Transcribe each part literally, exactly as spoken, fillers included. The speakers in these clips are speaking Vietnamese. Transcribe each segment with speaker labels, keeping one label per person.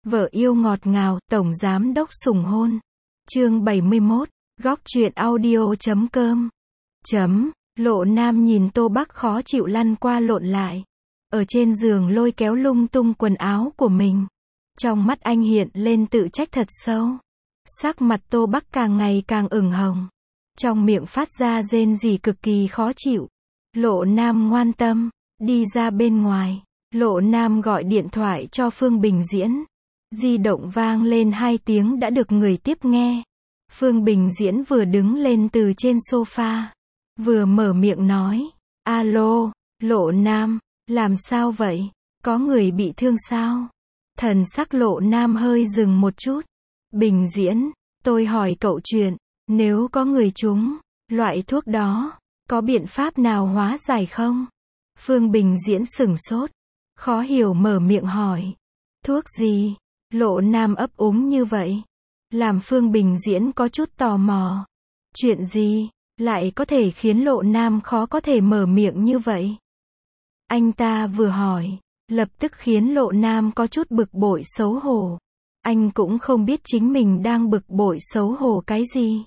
Speaker 1: Vợ yêu ngọt ngào, tổng giám đốc sủng hôn. Chương bảy mươi mốt, góc truyện audio chấm com. Chấm, Lộ Nam nhìn Tô Bắc khó chịu lăn qua lộn lại. Ở trên giường lôi kéo lung tung quần áo của mình. Trong mắt anh hiện lên tự trách thật sâu. Sắc mặt Tô Bắc càng ngày càng ửng hồng. Trong miệng phát ra rên rỉ cực kỳ khó chịu. Lộ Nam ngoan tâm, đi ra bên ngoài. Lộ Nam gọi điện thoại cho Phương Bình Diễn. Di động vang lên hai tiếng đã được người tiếp nghe. Phương Bình Diễn vừa đứng lên từ trên sofa, vừa mở miệng nói, alo, Lộ Nam, làm sao vậy? Có người bị thương sao? Thần sắc Lộ Nam hơi dừng một chút. Bình Diễn, tôi hỏi cậu chuyện, nếu có người trúng loại thuốc đó, có biện pháp nào hóa giải không? Phương Bình Diễn sửng sốt, khó hiểu mở miệng hỏi, thuốc gì? Lộ Nam ấp úng như vậy, làm Phương Bình Diễn có chút tò mò. Chuyện gì, lại có thể khiến Lộ Nam khó có thể mở miệng như vậy? Anh ta vừa hỏi, lập tức khiến Lộ Nam có chút bực bội xấu hổ. Anh cũng không biết chính mình đang bực bội xấu hổ cái gì.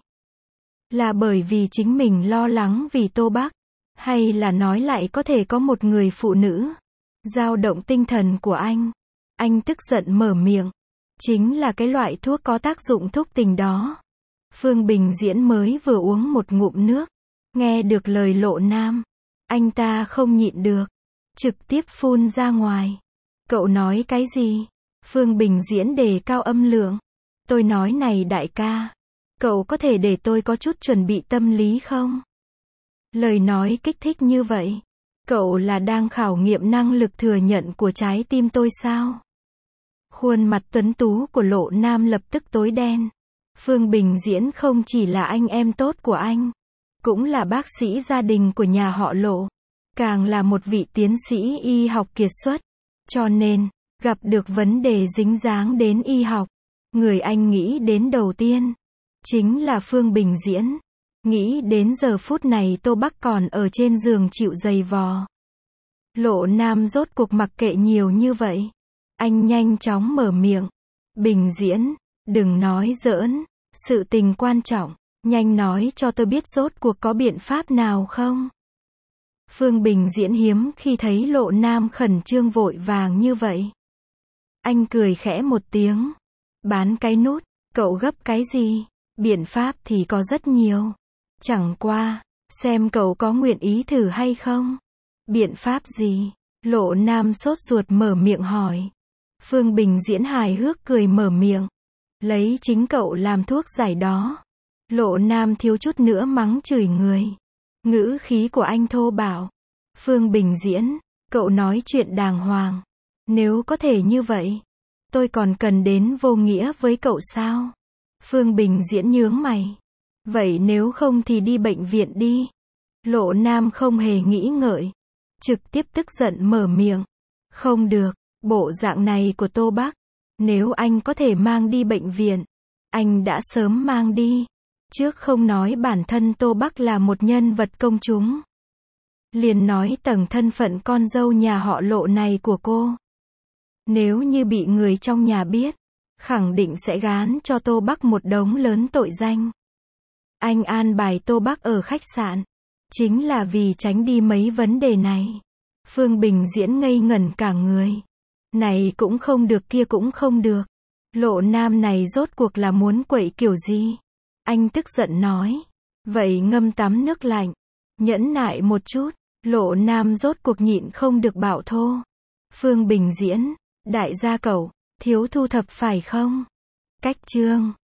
Speaker 1: Là bởi vì chính mình lo lắng vì Tô Bắc, hay là nói lại có thể có một người phụ nữ dao động tinh thần của anh. Anh tức giận mở miệng, chính là cái loại thuốc có tác dụng thúc tình đó. Phương Bình Diễn mới vừa uống một ngụm nước, nghe được lời Lộ Nam, anh ta không nhịn được, trực tiếp phun ra ngoài. Cậu nói cái gì? Phương Bình Diễn đề cao âm lượng. Tôi nói này đại ca, cậu có thể để tôi có chút chuẩn bị tâm lý không? Lời nói kích thích như vậy, cậu là đang khảo nghiệm năng lực thừa nhận của trái tim tôi sao? Khuôn mặt tuấn tú của Lộ Nam lập tức tối đen. Phương Bình Diễn không chỉ là anh em tốt của anh, cũng là bác sĩ gia đình của nhà họ Lộ, càng là một vị tiến sĩ y học kiệt xuất. Cho nên, gặp được vấn đề dính dáng đến y học, người anh nghĩ đến đầu tiên chính là Phương Bình Diễn. Nghĩ đến giờ phút này Tô Bắc còn ở trên giường chịu giày vò. Lộ Nam rốt cuộc mặc kệ nhiều như vậy. Anh nhanh chóng mở miệng. Bình Diễn, đừng nói giỡn, sự tình quan trọng, nhanh nói cho tôi biết rốt cuộc có biện pháp nào không? Phương Bình Diễn hiếm khi thấy Lộ Nam khẩn trương vội vàng như vậy. Anh cười khẽ một tiếng. Bán cái nút, cậu gấp cái gì? Biện pháp thì có rất nhiều. Chẳng qua, xem cậu có nguyện ý thử hay không? Biện pháp gì? Lộ Nam sốt ruột mở miệng hỏi. Phương Bình Diễn hài hước cười mở miệng. Lấy chính cậu làm thuốc giải đó. Lộ Nam thiếu chút nữa mắng chửi người. Ngữ khí của anh thô bạo. Phương Bình Diễn, cậu nói chuyện đàng hoàng. Nếu có thể như vậy, tôi còn cần đến vô nghĩa với cậu sao? Phương Bình Diễn nhướng mày. Vậy nếu không thì đi bệnh viện đi. Lộ Nam không hề nghĩ ngợi, trực tiếp tức giận mở miệng. Không được, bộ dạng này của Tô Bắc, nếu anh có thể mang đi bệnh viện, anh đã sớm mang đi. Trước không nói bản thân Tô Bắc là một nhân vật công chúng, liền nói tầng thân phận con dâu nhà họ Lộ này của cô. Nếu như bị người trong nhà biết, khẳng định sẽ gán cho Tô Bắc một đống lớn tội danh. Anh an bài Tô Bắc ở khách sạn, chính là vì tránh đi mấy vấn đề này. Phương Bình Diễn ngây ngẩn cả người. Này cũng không được kia cũng không được. Lộ Nam này rốt cuộc là muốn quậy kiểu gì? Anh tức giận nói. Vậy ngâm tắm nước lạnh. Nhẫn nại một chút. Lộ Nam rốt cuộc nhịn không được bạo thô. Phương Bình Diễn, đại gia cậu, thiếu thu thập phải không? Cách chương.